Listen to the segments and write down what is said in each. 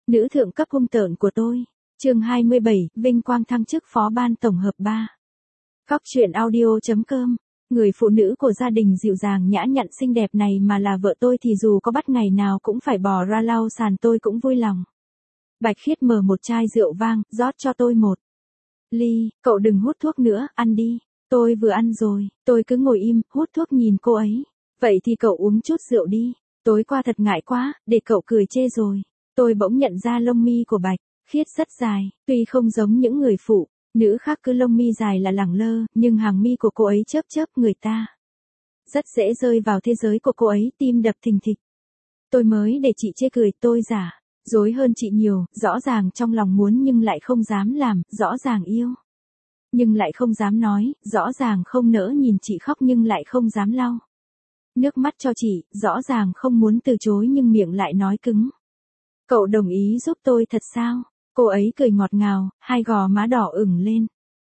Nữ thượng cấp hung tợn của tôi. Chương 27, vinh quang thăng chức phó ban tổng hợp 3. Góc truyện audio.com. Người phụ nữ của gia đình dịu dàng nhã nhặn xinh đẹp này mà là vợ tôi thì dù có bắt ngày nào cũng phải bò ra lau sàn tôi cũng vui lòng. Bạch Khiết mở một chai rượu vang, rót cho tôi một ly. Cậu đừng hút thuốc nữa, ăn đi. Tôi vừa ăn rồi, tôi cứ ngồi im, hút thuốc nhìn cô ấy. Vậy thì cậu uống chút rượu đi. Tối qua thật ngại quá, để cậu cười chê rồi. Tôi bỗng nhận ra lông mi của Bạch Khiết rất dài, tuy không giống những người phụ nữ khác cứ lông mi dài là lẳng lơ, nhưng hàng mi của cô ấy chớp chớp người ta. Rất dễ rơi vào thế giới của cô ấy, tim đập thình thịch. Tôi mới để chị chê cười, tôi giả dối hơn chị nhiều, rõ ràng trong lòng muốn nhưng lại không dám làm, rõ ràng yêu nhưng lại không dám nói, rõ ràng không nỡ nhìn chị khóc nhưng lại không dám lau nước mắt cho chị, rõ ràng không muốn từ chối nhưng miệng lại nói cứng. Cậu đồng ý giúp tôi thật sao? Cô ấy cười ngọt ngào, hai gò má đỏ ửng lên.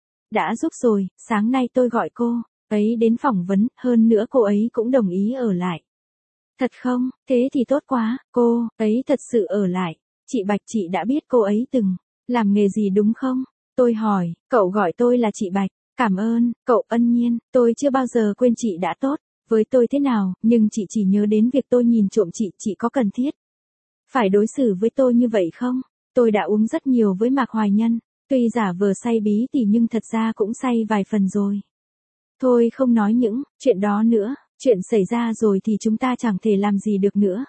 Đã giúp rồi, sáng nay tôi gọi cô ấy đến phỏng vấn, hơn nữa cô ấy cũng đồng ý ở lại. Thật không? Thế thì tốt quá, cô ấy thật sự ở lại. Chị Bạch, chị đã biết cô ấy từng làm nghề gì đúng không? Tôi hỏi, cậu gọi tôi là chị Bạch. Cảm ơn, cậu ân nhiên, tôi chưa bao giờ quên chị đã tốt với tôi thế nào, nhưng chị chỉ nhớ đến việc tôi nhìn trộm chị có cần thiết phải đối xử với tôi như vậy không? Tôi đã uống rất nhiều với Mạc Hoài Nhân, tuy giả vờ say bí tỉ nhưng thật ra cũng say vài phần rồi. Thôi không nói những chuyện đó nữa, chuyện xảy ra rồi thì chúng ta chẳng thể làm gì được nữa.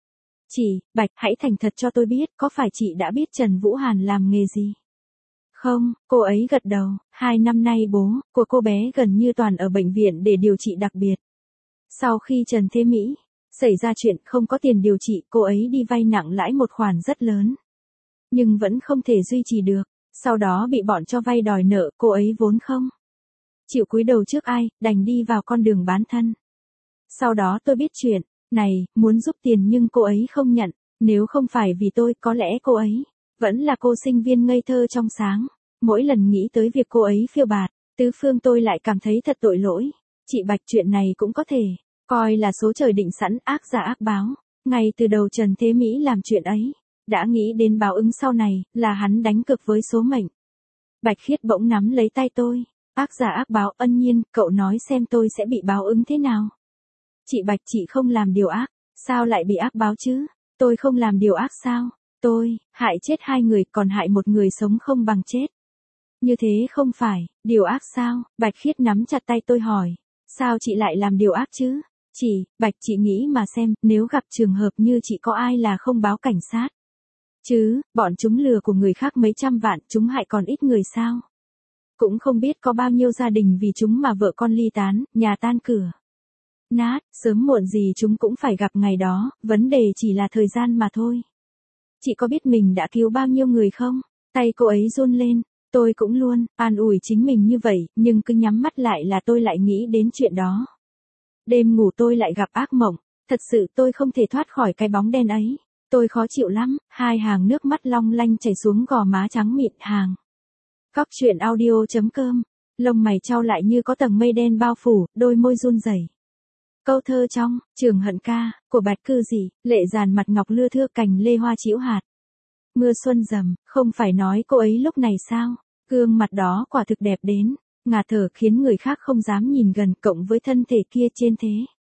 Chị, Bạch, hãy thành thật cho tôi biết, có phải chị đã biết Trần Vũ Hàn làm nghề gì? Không, cô ấy gật đầu, 2 năm nay bố của cô bé gần như toàn ở bệnh viện để điều trị đặc biệt. Sau khi Trần Thế Mỹ xảy ra chuyện không có tiền điều trị, cô ấy đi vay nặng lãi một khoản rất lớn. Nhưng vẫn không thể duy trì được, sau đó bị bọn cho vay đòi nợ, cô ấy vốn không chịu cúi đầu trước ai, đành đi vào con đường bán thân. Sau đó tôi biết chuyện này, muốn giúp tiền nhưng cô ấy không nhận, nếu không phải vì tôi, có lẽ cô ấy vẫn là cô sinh viên ngây thơ trong sáng. Mỗi lần nghĩ tới việc cô ấy phiêu bạt tứ phương tôi lại cảm thấy thật tội lỗi. Chị Bạch, chuyện này cũng có thể coi là số trời định sẵn, ác giả ác báo. Ngay từ đầu Trần Thế Mỹ làm chuyện ấy, đã nghĩ đến báo ứng sau này, là hắn đánh cực với số mệnh. Bạch Khiết bỗng nắm lấy tay tôi. Ác giả ác báo, ân nhiên, cậu nói xem tôi sẽ bị báo ứng thế nào? Chị Bạch, chị không làm điều ác, sao lại bị ác báo chứ? Tôi không làm điều ác sao? Tôi hại chết 2 người, còn hại một người sống không bằng chết. Như thế không phải điều ác sao? Bạch Khiết nắm chặt tay tôi hỏi. Sao chị lại làm điều ác chứ? Chị, Bạch, chị nghĩ mà xem, nếu gặp trường hợp như chị có ai là không báo cảnh sát chứ? Bọn chúng lừa của người khác mấy trăm vạn, chúng hại còn ít người sao? Cũng không biết có bao nhiêu gia đình vì chúng mà vợ con ly tán, nhà tan cửa nát, sớm muộn gì chúng cũng phải gặp ngày đó, vấn đề chỉ là thời gian mà thôi. Chị có biết mình đã cứu bao nhiêu người không? Tay cô ấy run lên, tôi cũng luôn an ủi chính mình như vậy, nhưng cứ nhắm mắt lại là tôi lại nghĩ đến chuyện đó. Đêm ngủ tôi lại gặp ác mộng, thật sự tôi không thể thoát khỏi cái bóng đen ấy. Tôi khó chịu lắm, 2 hàng nước mắt long lanh chảy xuống gò má trắng mịn. Hàng Góc truyện audio.com. Lông mày chau lại như có tầng mây đen bao phủ, đôi môi run rẩy. Câu thơ trong Trường Hận Ca của Bạch Cư Dị, lệ dàn mặt ngọc lưa thưa cành lê hoa chiễu hạt. Mưa xuân rầm, không phải nói cô ấy lúc này sao? Gương mặt đó quả thực đẹp đến ngạt thở, khiến người khác không dám nhìn gần, cộng với thân thể kia trên thế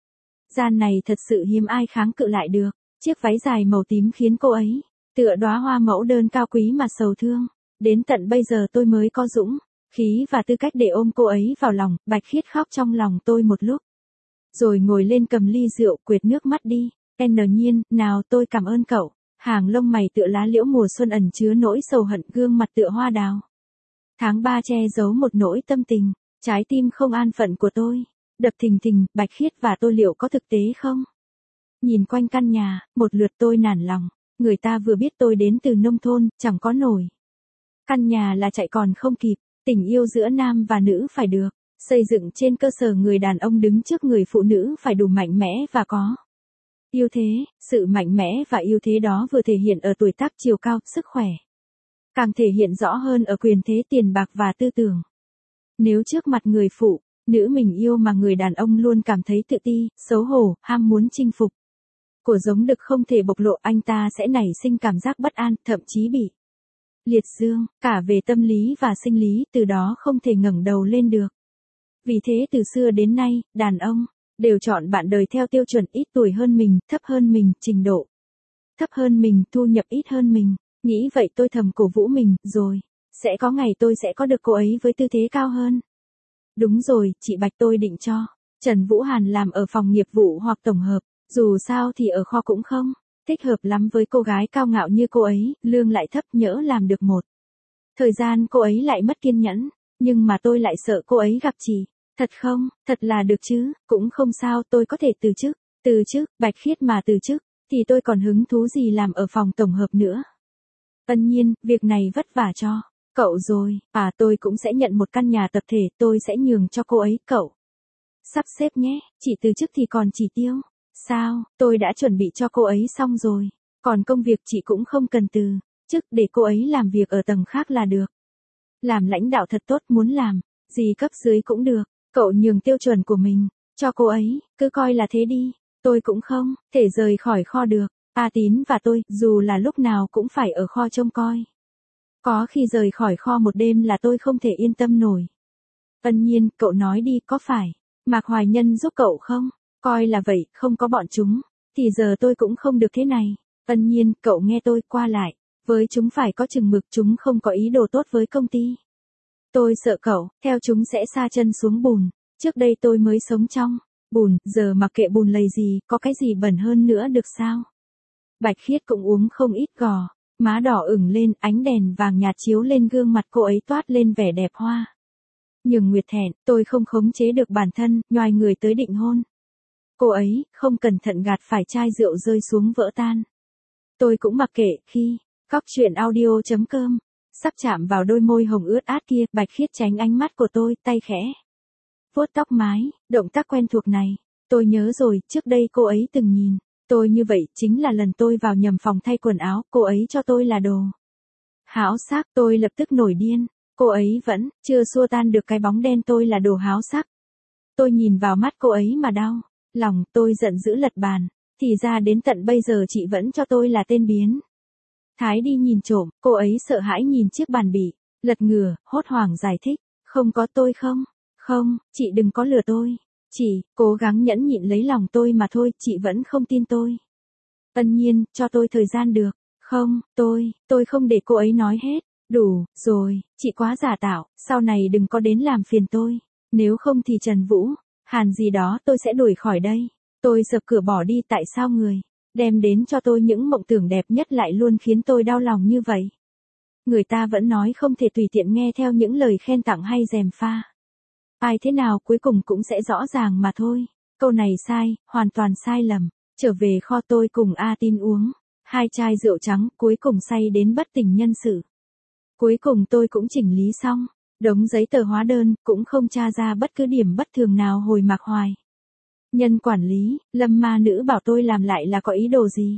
gian này thật sự hiếm ai kháng cự lại được. Chiếc váy dài màu tím khiến cô ấy tựa đóa hoa mẫu đơn cao quý mà sầu thương. Đến tận bây giờ tôi mới có dũng khí và tư cách để ôm cô ấy vào lòng. Bạch Khiết khóc trong lòng tôi một lúc, rồi ngồi lên cầm ly rượu, quệt nước mắt đi. Nhiên, nào tôi cảm ơn cậu. Hàng lông mày tựa lá liễu mùa xuân ẩn chứa nỗi sầu hận, gương mặt tựa hoa đào tháng 3 che giấu một nỗi tâm tình. Trái tim không an phận của tôi đập thình thình. Bạch Khiết và tôi liệu có thực tế không? Nhìn quanh căn nhà một lượt tôi nản lòng. Người ta vừa biết tôi đến từ nông thôn, chẳng có nổi căn nhà là chạy còn không kịp. Tình yêu giữa nam và nữ phải được xây dựng trên cơ sở người đàn ông đứng trước người phụ nữ phải đủ mạnh mẽ và có ưu thế. Sự mạnh mẽ và ưu thế đó vừa thể hiện ở tuổi tác, chiều cao, sức khỏe, càng thể hiện rõ hơn ở quyền thế, tiền bạc và tư tưởng. Nếu trước mặt người phụ nữ mình yêu mà người đàn ông luôn cảm thấy tự ti, xấu hổ, ham muốn chinh phục Của giống đực không thể bộc lộ, anh ta sẽ nảy sinh cảm giác bất an, thậm chí bị liệt dương, cả về tâm lý và sinh lý, từ đó không thể ngẩng đầu lên được. Vì thế từ xưa đến nay, đàn ông đều chọn bạn đời theo tiêu chuẩn ít tuổi hơn mình, thấp hơn mình, trình độ thấp hơn mình, thu nhập ít hơn mình. Nghĩ vậy tôi thầm cổ vũ mình, rồi sẽ có ngày tôi sẽ có được cô ấy với tư thế cao hơn. Đúng rồi, chị Bạch, tôi định cho Trần Vũ Hàn làm ở phòng nghiệp vụ hoặc tổng hợp, dù sao thì ở kho cũng không thích hợp lắm với cô gái cao ngạo như cô ấy, lương lại thấp, nhỡ làm được một thời gian cô ấy lại mất kiên nhẫn, nhưng mà tôi lại sợ cô ấy gặp chị. Thật không, thật là được chứ, cũng không sao, tôi có thể từ chức. Từ chức, Bạch Khiết mà từ chức, thì tôi còn hứng thú gì làm ở phòng tổng hợp nữa. Tất nhiên, việc này vất vả cho cậu rồi, tôi cũng sẽ nhận một căn nhà tập thể, tôi sẽ nhường cho cô ấy, cậu sắp xếp nhé. Chị từ chức thì còn chỉ tiêu sao? Tôi đã chuẩn bị cho cô ấy xong rồi, còn công việc chị cũng không cần từ chức, để cô ấy làm việc ở tầng khác là được. Làm lãnh đạo thật tốt, muốn làm gì cấp dưới cũng được, cậu nhường tiêu chuẩn của mình cho cô ấy, cứ coi là thế đi. Tôi cũng không thể rời khỏi kho được. A Tín và tôi, dù là lúc nào cũng phải ở kho trông coi. Có khi rời khỏi kho một đêm là tôi không thể yên tâm nổi. Tất nhiên, cậu nói đi, có phải Mạc Hoài Nhân giúp cậu không? Coi là vậy, không có bọn chúng thì giờ tôi cũng không được thế này. Tất nhiên, cậu nghe tôi, qua lại với chúng phải có chừng mực, chúng không có ý đồ tốt với công ty. Tôi sợ cậu, theo chúng sẽ sa chân xuống bùn. Trước đây tôi mới sống trong bùn, giờ mặc kệ bùn lầy gì, có cái gì bẩn hơn nữa được sao? Bạch Khiết cũng uống không ít, gò má đỏ ửng lên, ánh đèn vàng nhạt chiếu lên gương mặt cô ấy toát lên vẻ đẹp hoa. Nhưng Nguyệt thẹn, tôi không khống chế được bản thân, nhoài người tới định hôn cô ấy, không cẩn thận gạt phải chai rượu rơi xuống vỡ tan. Tôi cũng mặc kệ, khi Cóc Truyện Audio.com sắp chạm vào đôi môi hồng ướt át kia, Bạch Khiết tránh ánh mắt của tôi, tay khẽ vuốt tóc mái, động tác quen thuộc này. Tôi nhớ rồi, trước đây cô ấy từng nhìn tôi như vậy, chính là lần tôi vào nhầm phòng thay quần áo, cô ấy cho tôi là đồ háo sắc, tôi lập tức nổi điên. Cô ấy vẫn chưa xua tan được cái bóng đen tôi là đồ háo sắc. Tôi nhìn vào mắt cô ấy mà đau lòng, tôi giận dữ lật bàn, thì ra đến tận bây giờ chị vẫn cho tôi là tên biến thái đi nhìn trộm. Cô ấy sợ hãi nhìn chiếc bàn bị lật ngửa, hốt hoảng giải thích, không có, tôi không, chị đừng có lừa tôi. Chỉ cố gắng nhẫn nhịn lấy lòng tôi mà thôi, chị vẫn không tin tôi. Tất nhiên, cho tôi thời gian được không? Tôi không để cô ấy nói hết. Đủ rồi, chị quá giả tạo, sau này đừng có đến làm phiền tôi. Nếu không thì Trần Vũ Hàn gì đó tôi sẽ đuổi khỏi đây. Tôi sập cửa bỏ đi, tại sao người đem đến cho tôi những mộng tưởng đẹp nhất lại luôn khiến tôi đau lòng như vậy? Người ta vẫn nói không thể tùy tiện nghe theo những lời khen tặng hay gièm pha. Ai thế nào cuối cùng cũng sẽ rõ ràng mà thôi. Câu này sai, hoàn toàn sai lầm. Trở về kho, tôi cùng A Tin uống 2 chai rượu trắng, cuối cùng say đến bất tỉnh nhân sự. Cuối cùng tôi cũng chỉnh lý xong đống giấy tờ hóa đơn, cũng không tra ra bất cứ điểm bất thường nào. Hồi Mạc Hoài Nhân quản lý, Lâm ma nữ bảo tôi làm lại là có ý đồ gì?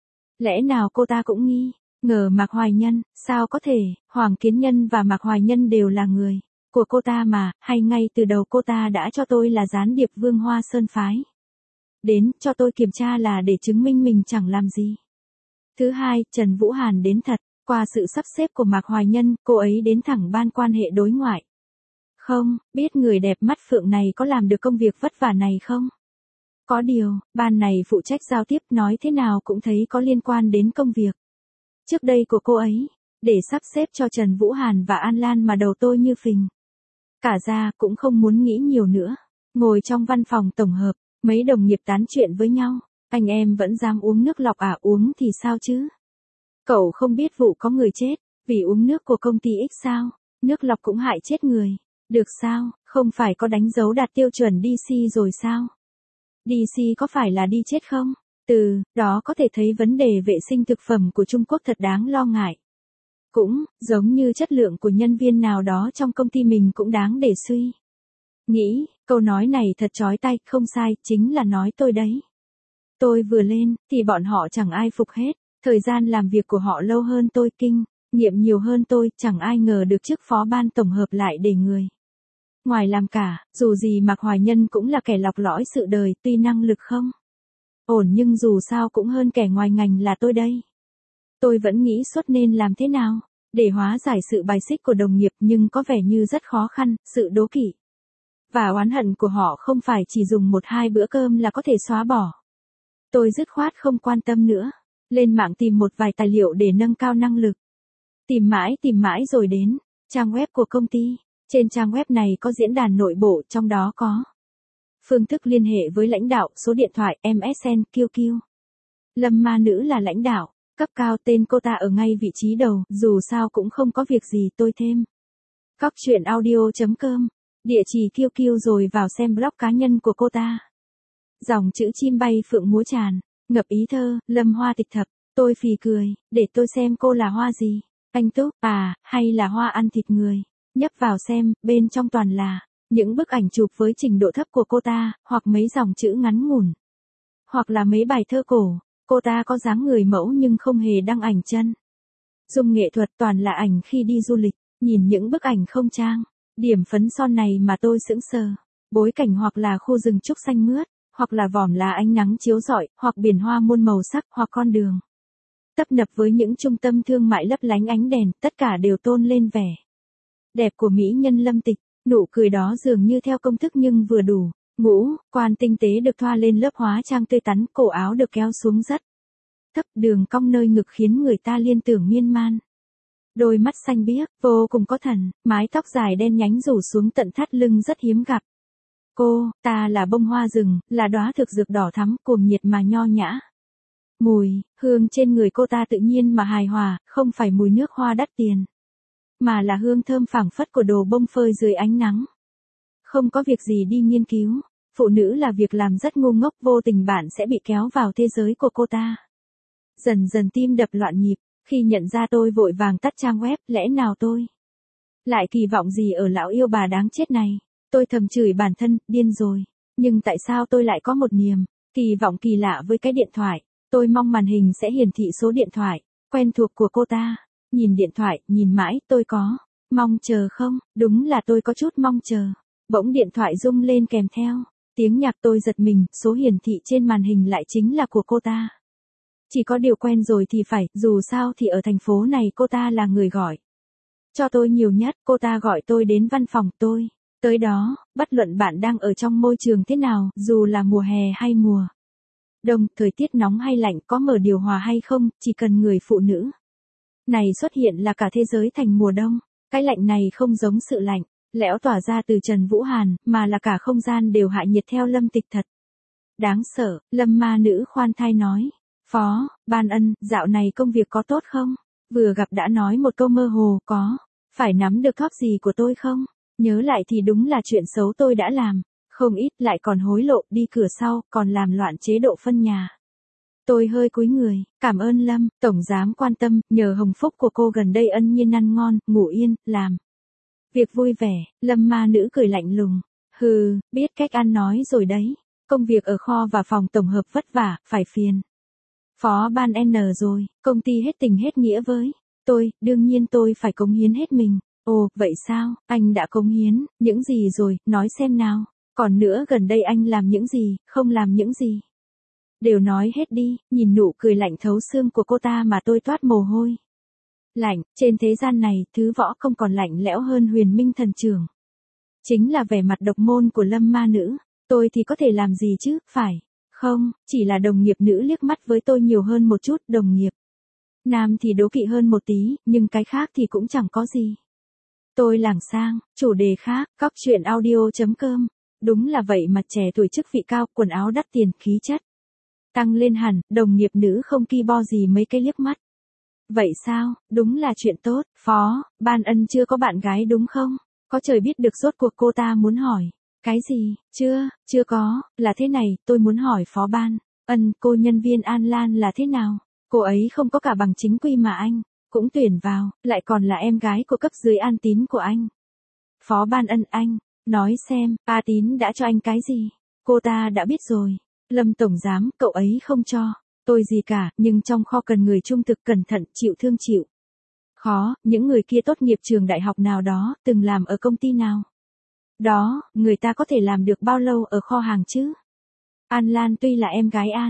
Lẽ nào cô ta cũng nghi ngờ Mạc Hoài Nhân? Sao có thể, Hoàng Kiến Nhân và Mạc Hoài Nhân đều là người của cô ta mà, hay ngay từ đầu cô ta đã cho tôi là gián điệp Vương Hoa Sơn phái đến cho tôi kiểm tra là để chứng minh mình chẳng làm gì. Thứ hai, Trần Vũ Hàn đến thật. Qua sự sắp xếp của Mạc Hoài Nhân, cô ấy đến thẳng ban quan hệ đối ngoại. Không biết người đẹp mắt phượng này có làm được công việc vất vả này không? Có điều, ban này phụ trách giao tiếp, nói thế nào cũng thấy có liên quan đến công việc trước đây của cô ấy. Để sắp xếp cho Trần Vũ Hàn và An Lan mà đầu tôi như phình cả ra, cũng không muốn nghĩ nhiều nữa. Ngồi trong văn phòng tổng hợp, mấy đồng nghiệp tán chuyện với nhau. Anh em vẫn dám uống nước lọc à? Uống thì sao chứ? Cậu không biết vụ có người chết vì uống nước của công ty X sao? Nước lọc cũng hại chết người. Được sao? Không phải có đánh dấu đạt tiêu chuẩn DC rồi sao? DC có phải là đi chết không? Từ đó có thể thấy vấn đề vệ sinh thực phẩm của Trung Quốc thật đáng lo ngại. Cũng giống như chất lượng của nhân viên nào đó trong công ty mình cũng đáng để suy nghĩ. Câu nói này thật chói tai, không sai, chính là nói tôi đấy. Tôi vừa lên thì bọn họ chẳng ai phục hết. Thời gian làm việc của họ lâu hơn tôi, kinh nghiệm nhiều hơn tôi, chẳng ai ngờ được chức phó ban tổng hợp lại để người ngoài làm cả. Dù gì Mạc Hoài Nhân cũng là kẻ lọc lõi sự đời, tuy năng lực không ổn nhưng dù sao cũng hơn kẻ ngoài ngành là tôi đây. Tôi vẫn nghĩ suốt nên làm thế nào để hóa giải sự bài xích của đồng nghiệp, nhưng có vẻ như rất khó khăn, sự đố kỵ và oán hận của họ không phải chỉ dùng 1-2 bữa cơm là có thể xóa bỏ. Tôi dứt khoát không quan tâm nữa, lên mạng tìm một vài tài liệu để nâng cao năng lực. Tìm mãi rồi đến trang web của công ty. Trên trang web này có diễn đàn nội bộ, trong đó có phương thức liên hệ với lãnh đạo, số điện thoại, MSN, QQ. Lâm Ma Nữ là lãnh đạo cấp cao, tên cô ta ở ngay vị trí đầu, dù sao cũng không có việc gì tôi thêm. Coctruyện.audio.com, địa chỉ QQ rồi vào xem blog cá nhân của cô ta. Dòng chữ chim bay phượng múa tràn, ngập ý thơ, Lâm Hoa tịch thập. Tôi phì cười, để tôi xem cô là hoa gì. Anh Túc, à, hay là hoa ăn thịt người. Nhấp vào xem, bên trong toàn là những bức ảnh chụp với trình độ thấp của cô ta, hoặc mấy dòng chữ ngắn ngủn, hoặc là mấy bài thơ cổ. Cô ta có dáng người mẫu nhưng không hề đăng ảnh chân dung nghệ thuật, toàn là ảnh khi đi du lịch. Nhìn những bức ảnh không trang điểm phấn son này mà tôi sững sờ. Bối cảnh hoặc là khu rừng trúc xanh mướt, hoặc là vòm lá ánh nắng chiếu rọi, hoặc biển hoa muôn màu sắc, hoặc con đường tấp nập với những trung tâm thương mại lấp lánh ánh đèn, tất cả đều tôn lên vẻ đẹp của mỹ nhân Lâm Tịch. Nụ cười đó dường như theo công thức nhưng vừa đủ. Ngũ quan tinh tế được thoa lên lớp hóa trang tươi tắn, cổ áo được kéo xuống rất thấp, đường cong nơi ngực khiến người ta liên tưởng miên man. Đôi mắt xanh biếc, vô cùng có thần, mái tóc dài đen nhánh rủ xuống tận thắt lưng rất hiếm gặp. Cô ta là bông hoa rừng, là đóa thực dược đỏ thắm, cuồng nhiệt mà nho nhã. Mùi hương trên người cô ta tự nhiên mà hài hòa, không phải mùi nước hoa đắt tiền, mà là hương thơm phảng phất của đồ bông phơi dưới ánh nắng. Không có việc gì đi nghiên cứu phụ nữ là việc làm rất ngu ngốc, vô tình bạn sẽ bị kéo vào thế giới của cô ta. Dần dần tim đập loạn nhịp, khi nhận ra tôi vội vàng tắt trang web, lẽ nào tôi lại kỳ vọng gì ở lão yêu bà đáng chết này. Tôi thầm chửi bản thân, điên rồi. Nhưng tại sao tôi lại có một niềm kỳ vọng kỳ lạ với cái điện thoại. Tôi mong màn hình sẽ hiển thị số điện thoại quen thuộc của cô ta. Nhìn điện thoại, nhìn mãi, tôi có mong chờ không? Đúng là tôi có chút mong chờ. Bỗng điện thoại rung lên kèm theo tiếng nhạc, tôi giật mình, số hiển thị trên màn hình lại chính là của cô ta. Chỉ có điều quen rồi thì phải, dù sao thì ở thành phố này cô ta là người gọi cho tôi nhiều nhất. Cô ta gọi tôi đến văn phòng tôi tới đó, bất luận bạn đang ở trong môi trường thế nào, dù là mùa hè hay mùa đông, thời tiết nóng hay lạnh, có mở điều hòa hay không, chỉ cần người phụ nữ này xuất hiện là cả thế giới thành mùa đông. Cái lạnh này không giống sự lạnh lẽo tỏa ra từ Trần Vũ Hàn, mà là cả không gian đều hạ nhiệt theo Lâm Tịch thật đáng sợ. Lâm Ma Nữ khoan thai nói, Phó Ban Ân, dạo này công việc có tốt không? Vừa gặp đã nói một câu mơ hồ, có phải nắm được thóp gì của tôi không? Nhớ lại thì đúng là chuyện xấu tôi đã làm không ít, lại còn hối lộ, đi cửa sau, còn làm loạn chế độ phân nhà. Tôi hơi cúi người, cảm ơn Lâm Tổng Giám quan tâm, nhờ hồng phúc của cô gần đây ân nhiên ăn ngon, ngủ yên, làm việc vui vẻ. Lâm Ma Nữ cười lạnh lùng, hừ, biết cách ăn nói rồi đấy. Công việc ở kho và phòng tổng hợp vất vả, phải phiền Phó Ban N rồi. Công ty hết tình hết nghĩa với tôi, đương nhiên tôi phải cống hiến hết mình. Ồ, vậy sao? Anh đã cống hiến những gì rồi, nói xem nào. Còn nữa, gần đây anh làm những gì, không làm những gì, đều nói hết đi. Nhìn nụ cười lạnh thấu xương của cô ta mà tôi toát mồ hôi lạnh. Trên thế gian này, thứ võ không còn lạnh lẽo hơn Huyền Minh Thần Trưởng. Chính là vẻ mặt độc môn của Lâm Ma Nữ. Tôi thì có thể làm gì chứ, phải không? Chỉ là đồng nghiệp nữ liếc mắt với tôi nhiều hơn một chút, đồng nghiệp nam thì đố kỵ hơn một tí, nhưng cái khác thì cũng chẳng có gì. Tôi lảng sang chủ đề khác. Coctruyện.audio.com. Đúng là vậy, mặt trẻ tuổi, chức vị cao, quần áo đắt tiền, khí chất tăng lên hẳn, đồng nghiệp nữ không ki bo gì mấy cái liếc mắt. Vậy sao? Đúng là chuyện tốt. Phó Ban Ân chưa có bạn gái đúng không? Có trời biết được rốt cuộc cô ta muốn hỏi cái gì. Chưa có. Là thế này, tôi muốn hỏi Phó Ban Ân, cô nhân viên An Lan là thế nào? Cô ấy không có cả bằng chính quy mà anh cũng tuyển vào, lại còn là em gái của cấp dưới An Tín của anh. Phó Ban Ân, anh nói xem, A Tín đã cho anh cái gì? Cô ta đã biết rồi. Lâm Tổng Giám, cậu ấy không cho tôi gì cả, nhưng trong kho cần người trung thực, cẩn thận, chịu thương chịu khó. Những người kia tốt nghiệp trường đại học nào đó, từng làm ở công ty nào đó, người ta có thể làm được bao lâu ở kho hàng chứ? An Lan tuy là em gái An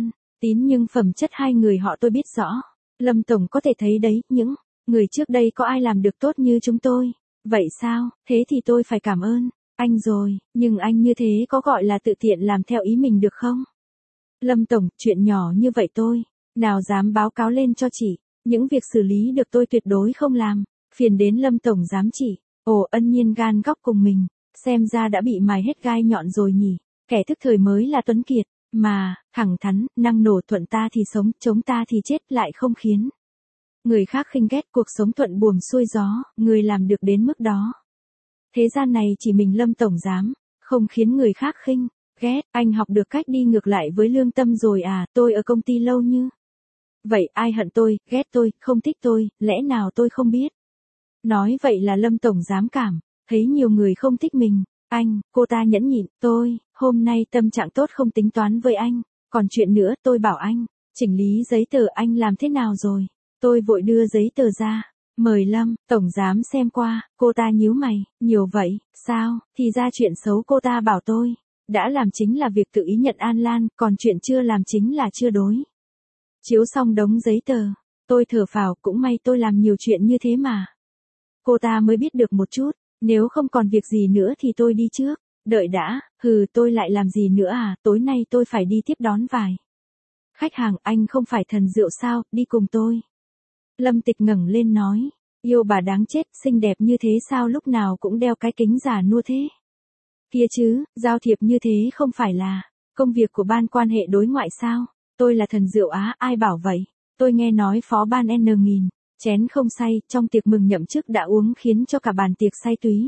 Tín nhưng phẩm chất hai người họ tôi biết rõ. Lâm Tổng có thể thấy đấy, những người trước đây có ai làm được tốt như chúng tôi. Vậy sao, thế thì tôi phải cảm ơn anh rồi, nhưng anh như thế có gọi là tự tiện làm theo ý mình được không? Lâm Tổng, chuyện nhỏ như vậy tôi nào dám báo cáo lên cho chị, những việc xử lý được tôi tuyệt đối không làm, phiền đến Lâm Tổng dám chỉ. Ồ, Ân Nhiên gan góc cùng mình, xem ra đã bị mài hết gai nhọn rồi nhỉ, kẻ thức thời mới là Tuấn Kiệt, mà, thẳng thắn, năng nổ thuận ta thì sống, chống ta thì chết lại không khiến người khác khinh ghét, cuộc sống thuận buồm xuôi gió, người làm được đến mức đó. Thế gian này chỉ mình Lâm Tổng dám, không khiến người khác khinh ghét, anh học được cách đi ngược lại với lương tâm rồi à, tôi ở công ty lâu như vậy ai hận tôi, ghét tôi, không thích tôi, lẽ nào tôi không biết. Nói vậy là Lâm Tổng dám cảm, thấy nhiều người không thích mình, anh, cô ta nhẫn nhịn, tôi, hôm nay tâm trạng tốt không tính toán với anh, còn chuyện nữa tôi bảo anh, chỉnh lý giấy tờ anh làm thế nào rồi, tôi vội đưa giấy tờ ra, mời Lâm, Tổng giám xem qua, cô ta nhíu mày, nhiều vậy, sao, thì ra chuyện xấu cô ta bảo tôi, đã làm chính là việc tự ý nhận An Lan, còn chuyện chưa làm chính là chưa đối. Chiếu xong đống giấy tờ, tôi thở phào cũng may tôi làm nhiều chuyện như thế mà. Cô ta mới biết được một chút, nếu không còn việc gì nữa thì tôi đi trước, đợi đã, tôi lại làm gì nữa à, tối nay tôi phải đi tiếp đón vài khách hàng, anh không phải thần rượu sao, đi cùng tôi. Lâm Tịch ngẩng lên nói, yêu bà đáng chết, xinh đẹp như thế sao lúc nào cũng đeo cái kính già nua thế. Kia chứ, giao thiệp như thế không phải là công việc của ban quan hệ đối ngoại sao, tôi là thần rượu á, ai bảo vậy, tôi nghe nói phó ban N.000 chén không say, trong tiệc mừng nhậm chức đã uống khiến cho cả bàn tiệc say túy.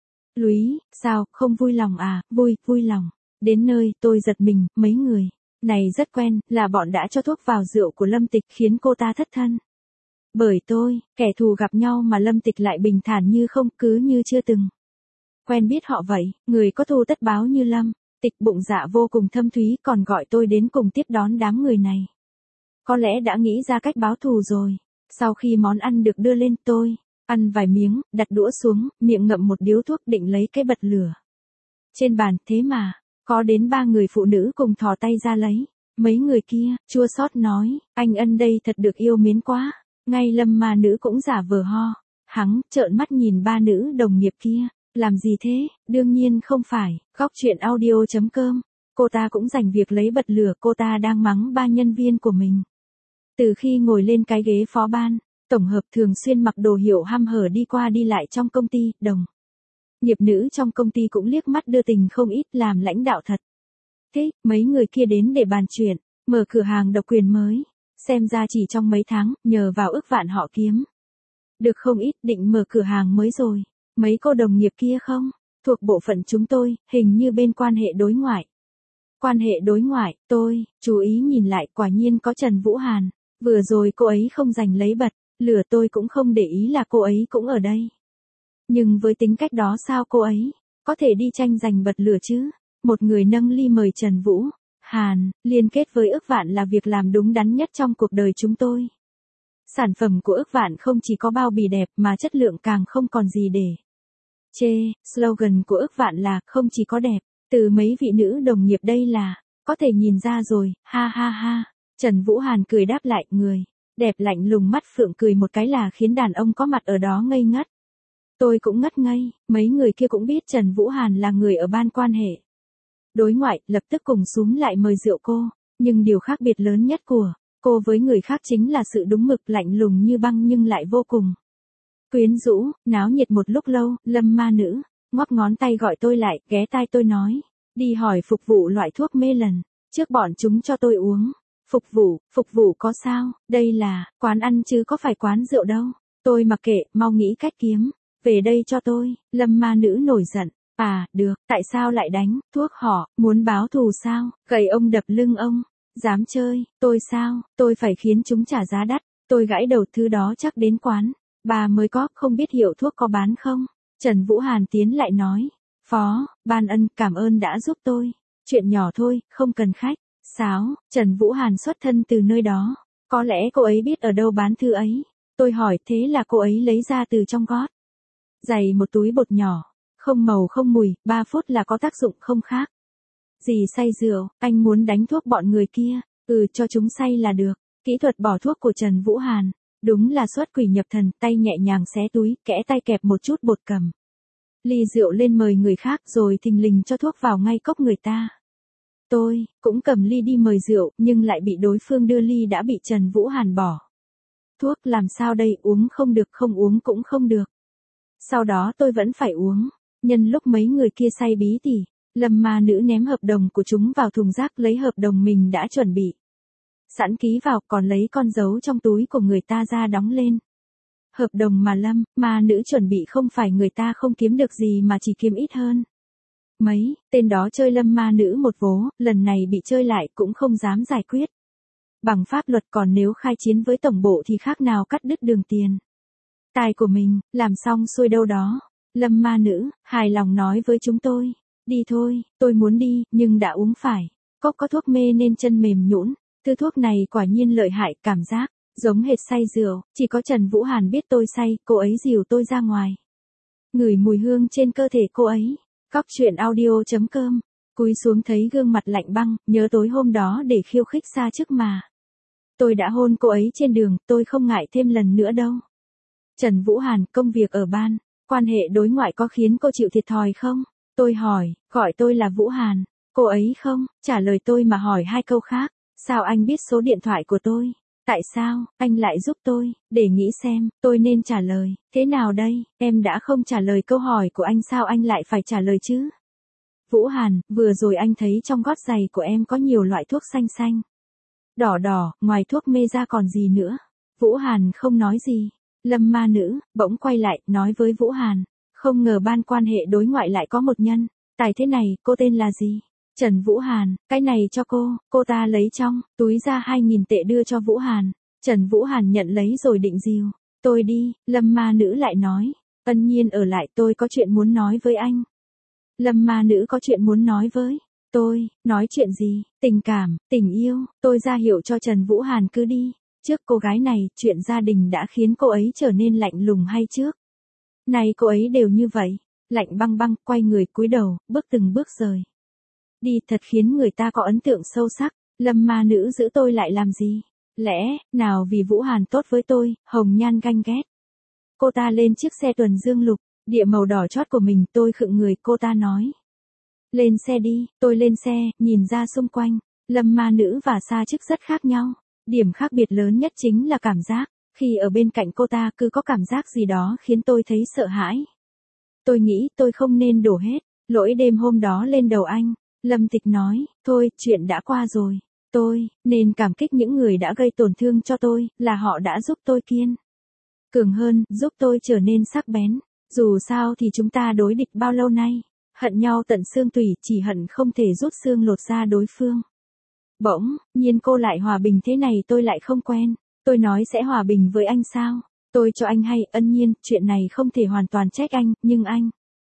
Lúy, sao, không vui lòng à, vui lòng. Đến nơi, tôi giật mình, mấy người này rất quen, là bọn đã cho thuốc vào rượu của Lâm Tịch khiến cô ta thất thân. Bởi tôi, kẻ thù gặp nhau mà Lâm Tịch lại bình thản như không, cứ như chưa từng quen biết họ vậy, người có thù tất báo như Lâm Tịch bụng dạ vô cùng thâm thúy còn gọi tôi đến cùng tiếp đón đám người này. Có lẽ đã nghĩ ra cách báo thù rồi. Sau khi món ăn được đưa lên tôi ăn vài miếng, đặt đũa xuống, miệng ngậm một điếu thuốc định lấy cái bật lửa. Trên bàn, thế mà, có đến 3 người phụ nữ cùng thò tay ra lấy. Mấy người kia, chua xót nói, anh Ân đây thật được yêu mến quá. Ngay Lâm ma nữ cũng giả vờ ho. Hắng, trợn mắt nhìn 3 nữ đồng nghiệp kia. Làm gì thế, đương nhiên không phải, góc chuyện audio.com. Cô ta cũng dành việc lấy bật lửa, cô ta đang mắng 3 nhân viên của mình. Từ khi ngồi lên cái ghế phó ban, tổng hợp thường xuyên mặc đồ hiệu hăm hở đi qua đi lại trong công ty, đồng nghiệp nữ trong công ty cũng liếc mắt đưa tình không ít, làm lãnh đạo thật. Thế, mấy người kia đến để bàn chuyện, mở cửa hàng độc quyền mới, xem ra chỉ trong mấy tháng, nhờ vào ức vạn họ kiếm được không ít, định mở cửa hàng mới rồi. Mấy cô đồng nghiệp kia không, thuộc bộ phận chúng tôi, hình như bên quan hệ đối ngoại. Quan hệ đối ngoại, tôi, chú ý nhìn lại, quả nhiên có Trần Vũ Hàn. Vừa rồi cô ấy không giành lấy bật lửa, tôi cũng không để ý là cô ấy cũng ở đây. Nhưng với tính cách đó sao cô ấy có thể đi tranh giành bật lửa chứ? Một người nâng ly mời Trần Vũ Hàn, liên kết với ức vạn là việc làm đúng đắn nhất trong cuộc đời chúng tôi. Sản phẩm của ức vạn không chỉ có bao bì đẹp mà chất lượng càng không còn gì để chê. Slogan của ức vạn là không chỉ có đẹp, từ mấy vị nữ đồng nghiệp đây là có thể nhìn ra rồi, ha ha ha. Trần Vũ Hàn cười đáp lại, người đẹp lạnh lùng mắt phượng cười một cái là khiến đàn ông có mặt ở đó ngây ngất. Tôi cũng ngất ngây, mấy người kia cũng biết Trần Vũ Hàn là người ở ban quan hệ đối ngoại, lập tức cùng xúm lại mời rượu cô, nhưng điều khác biệt lớn nhất của cô với người khác chính là sự đúng mực, lạnh lùng như băng nhưng lại vô cùng quyến rũ. Náo nhiệt một lúc lâu, Lâm ma nữ ngoắc ngón tay gọi tôi lại, ghé tai tôi nói, đi hỏi phục vụ loại thuốc mê lần trước bọn chúng cho tôi uống. Phục vụ có sao, đây là quán ăn chứ có phải quán rượu đâu. Tôi mặc kệ, mau nghĩ cách kiếm về đây cho tôi. Lâm ma nữ nổi giận, à, được, tại sao lại đánh thuốc họ, muốn báo thù sao? Gậy ông đập lưng ông, dám chơi, tôi sao, tôi phải khiến chúng trả giá đắt. Tôi gãi đầu, thứ đó chắc đến quán bà mới có, không biết hiệu thuốc có bán không? Trần Vũ Hàn tiến lại nói, phó ban Ân, cảm ơn đã giúp tôi, chuyện nhỏ thôi, không cần khách sáo. Trần Vũ Hàn xuất thân từ nơi đó, có lẽ cô ấy biết ở đâu bán thứ ấy. Tôi hỏi, thế là cô ấy lấy ra từ trong gót giày một túi bột nhỏ, không màu không mùi, 3 phút là có tác dụng không khác gì say rượu. Anh muốn đánh thuốc bọn người kia? Cho chúng say là được. Kỹ thuật bỏ thuốc của Trần Vũ Hàn. Đúng là xuất quỷ nhập thần, tay nhẹ nhàng xé túi, kẽ tay kẹp một chút bột cầm. Ly rượu lên mời người khác rồi thình lình cho thuốc vào ngay cốc người ta. Tôi cũng cầm ly đi mời rượu, nhưng lại bị đối phương đưa ly đã bị Trần Vũ Hàn bỏ. Thuốc làm sao đây, uống không được, không uống cũng không được. Sau đó tôi vẫn phải uống. Nhân lúc mấy người kia say bí tỉ, Lâm ma nữ ném hợp đồng của chúng vào thùng rác, lấy hợp đồng mình đã chuẩn bị sẵn ký vào, còn lấy con dấu trong túi của người ta ra đóng lên. Hợp đồng mà Lâm ma nữ chuẩn bị không phải người ta không kiếm được gì mà chỉ kiếm ít hơn. Mấy tên đó chơi Lâm ma nữ một vố, lần này bị chơi lại cũng không dám giải quyết bằng pháp luật, còn nếu khai chiến với tổng bộ thì khác nào cắt đứt đường tiền. Tài của mình làm xong xuôi đâu đó, Lâm ma nữ hài lòng nói với chúng tôi, đi thôi. Tôi muốn đi, nhưng đã uống phải cốc có thuốc mê nên chân mềm nhũn. Thứ thuốc này quả nhiên lợi hại, cảm giác giống hệt say rượu. Chỉ có Trần Vũ Hàn biết tôi say, cô ấy dìu tôi ra ngoài, ngửi mùi hương trên cơ thể cô ấy. Cóc truyện audio.com. Cúi xuống thấy gương mặt lạnh băng, nhớ tối hôm đó để khiêu khích xa trước mà tôi đã hôn cô ấy trên đường, tôi không ngại thêm lần nữa đâu. Trần Vũ Hàn, công việc ở ban quan hệ đối ngoại có khiến cô chịu thiệt thòi không? Tôi hỏi, gọi tôi là Vũ Hàn. Cô ấy không trả lời tôi mà hỏi hai câu khác. Sao anh biết số điện thoại của tôi? Tại sao anh lại giúp tôi? Để nghĩ xem, tôi nên trả lời thế nào đây? Em đã không trả lời câu hỏi của anh, sao anh lại phải trả lời chứ? Vũ Hàn, vừa rồi anh thấy trong gót giày của em có nhiều loại thuốc xanh xanh, đỏ đỏ, ngoài thuốc mê ra còn gì nữa? Vũ Hàn không nói gì. Lâm ma nữ bỗng quay lại, nói với Vũ Hàn, không ngờ ban quan hệ đối ngoại lại có một nhân tài thế này, cô tên là gì? Trần Vũ Hàn, cái này cho cô ta lấy trong túi ra 2.000 tệ đưa cho Vũ Hàn. Trần Vũ Hàn nhận lấy rồi định dìu tôi đi. Lâm ma nữ lại nói, Ân Nhiên ở lại, tôi có chuyện muốn nói với anh. Lâm ma nữ có chuyện muốn nói với tôi, nói chuyện gì? Tình cảm, tình yêu. Tôi ra hiệu cho Trần Vũ Hàn cứ đi. Trước cô gái này, chuyện gia đình đã khiến cô ấy trở nên lạnh lùng hay trước này cô ấy đều như vậy, lạnh băng băng, quay người cúi đầu, bước từng bước rời đi, thật khiến người ta có ấn tượng sâu sắc. Lâm ma nữ giữ tôi lại làm gì? Lẽ nào vì Vũ Hàn tốt với tôi? Hồng Nhan ganh ghét. Cô ta lên chiếc xe tuần dương lục địa màu đỏ chót của mình. Tôi khựng người. Cô ta nói, lên xe đi. Tôi lên xe, nhìn ra xung quanh. Lâm ma nữ và Sa Chức rất khác nhau. Điểm khác biệt lớn nhất chính là cảm giác. Khi ở bên cạnh cô ta cứ có cảm giác gì đó khiến tôi thấy sợ hãi. Tôi nghĩ tôi không nên đổ hết lỗi đêm hôm đó lên đầu anh. Lâm Tịch nói, thôi, chuyện đã qua rồi. Tôi nên cảm kích những người đã gây tổn thương cho tôi, là họ đã giúp tôi kiên cường hơn, giúp tôi trở nên sắc bén. Dù sao thì chúng ta đối địch bao lâu nay, hận nhau tận xương tủy, chỉ hận không thể rút xương lột da đối phương. Bỗng nhiên cô lại hòa bình thế này, tôi lại không quen. Tôi nói sẽ hòa bình với anh sao? Tôi cho anh hay, Ân Nhiên, chuyện này không thể hoàn toàn trách anh, nhưng anh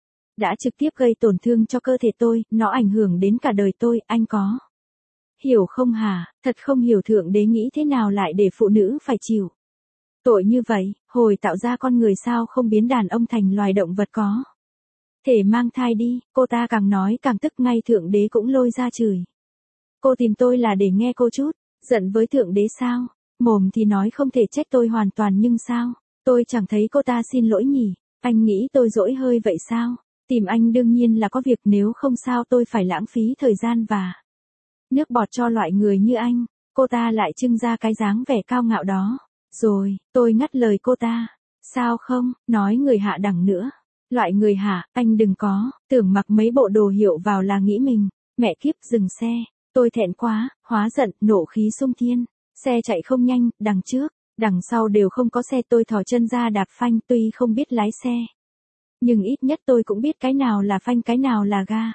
đã trực tiếp gây tổn thương cho cơ thể tôi, nó ảnh hưởng đến cả đời tôi, anh có hiểu không hả? Thật không hiểu Thượng Đế nghĩ thế nào lại để phụ nữ phải chịu tội như vậy. Hồi tạo ra con người sao không biến đàn ông thành loài động vật có thể mang thai đi? Cô ta càng nói càng tức, ngay Thượng Đế cũng lôi ra chửi. Cô tìm tôi là để nghe cô chút giận với Thượng Đế sao? Mồm thì nói không thể trách tôi hoàn toàn, nhưng sao tôi chẳng thấy cô ta xin lỗi nhỉ? Anh nghĩ tôi dỗi hơi vậy sao? Tìm anh đương nhiên là có việc, nếu không sao tôi phải lãng phí thời gian và nước bọt cho loại người như anh. Cô ta lại trưng ra cái dáng vẻ cao ngạo đó. Rồi, tôi ngắt lời cô ta. Sao không, nói người hạ đẳng nữa. Loại người hạ, anh đừng có tưởng mặc mấy bộ đồ hiệu vào là nghĩ mình. Mẹ kiếp, dừng xe. Tôi thẹn quá, hóa giận, nộ khí xung thiên. Xe chạy không nhanh, đằng trước, đằng sau đều không có xe. Tôi thò chân ra đạp phanh, tuy không biết lái xe, nhưng ít nhất tôi cũng biết cái nào là phanh cái nào là ga.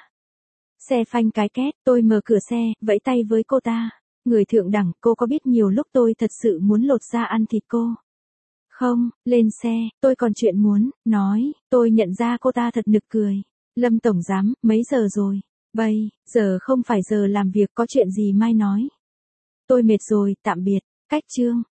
Xe phanh cái két, tôi mở cửa xe, vẫy tay với cô ta. Người thượng đẳng, cô có biết nhiều lúc tôi thật sự muốn lột da ăn thịt cô không? Lên xe, tôi còn chuyện muốn nói. Tôi nhận ra cô ta thật nực cười. Lâm tổng giám, mấy giờ rồi? Bây giờ không phải giờ làm việc, có chuyện gì mai nói. Tôi mệt rồi, tạm biệt. Cách chương